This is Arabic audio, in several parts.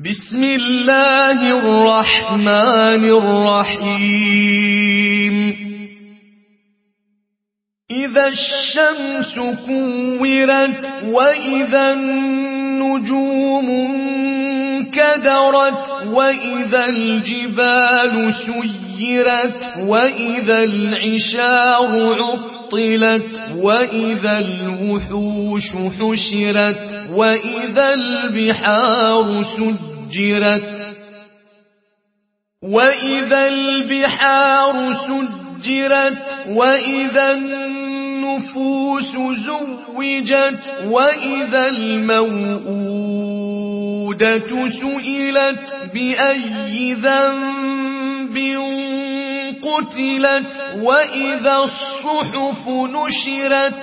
بسم الله الرحمن الرحيم إذا الشمس كورت وإذا النجوم انكدرت وإذا الجبال سيرت وإذا العشار عطلت وإذا الوحوش حشرت وإذا البحار سجرت وإذا البحار سجرت وإذا النفوس زوجت وإذا الموءودة سئلت بأي ذنب قتلت وإذا الصحف نشرت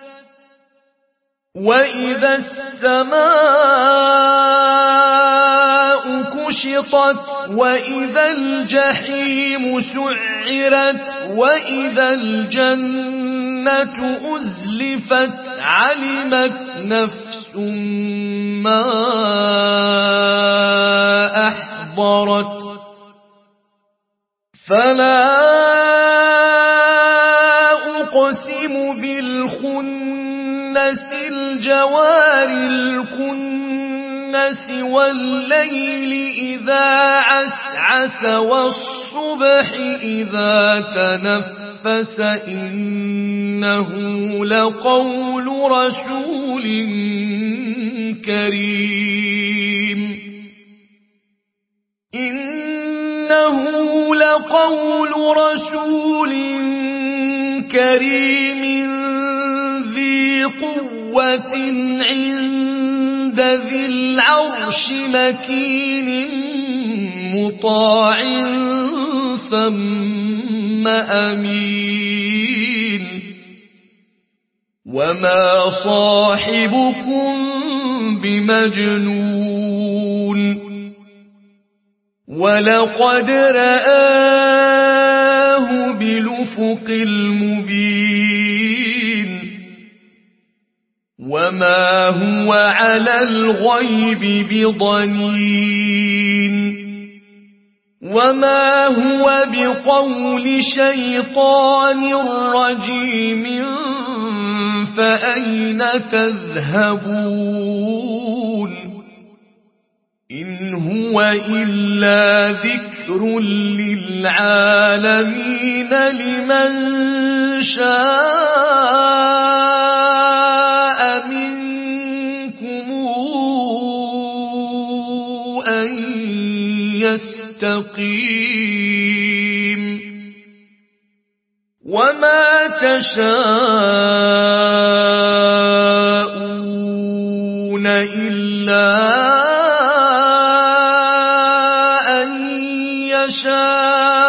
وإذا السماء كشطت وإذا الجحيم سعرت وإذا الجنة أزلفت علمت نفس ما أحضرت فلا أقسم بالخنس الجوار الكنس والليل إذا عسعس والصبح إذا تنفس إنه لقول رسول كريم إنه لقول رسول كريم ذي قوة عند ذي العرش مكين مطاع ثم أمين وما صاحبكم بمجنون ولقد رآه بالأفق المبين وما هو على الغيب بضنين وما هو بقول شيطان رجيم فأين تذهبون إن هو إلا ذكر للعالمين لمن شاء منكم أن يستقيم وما تشاءون إلا شاء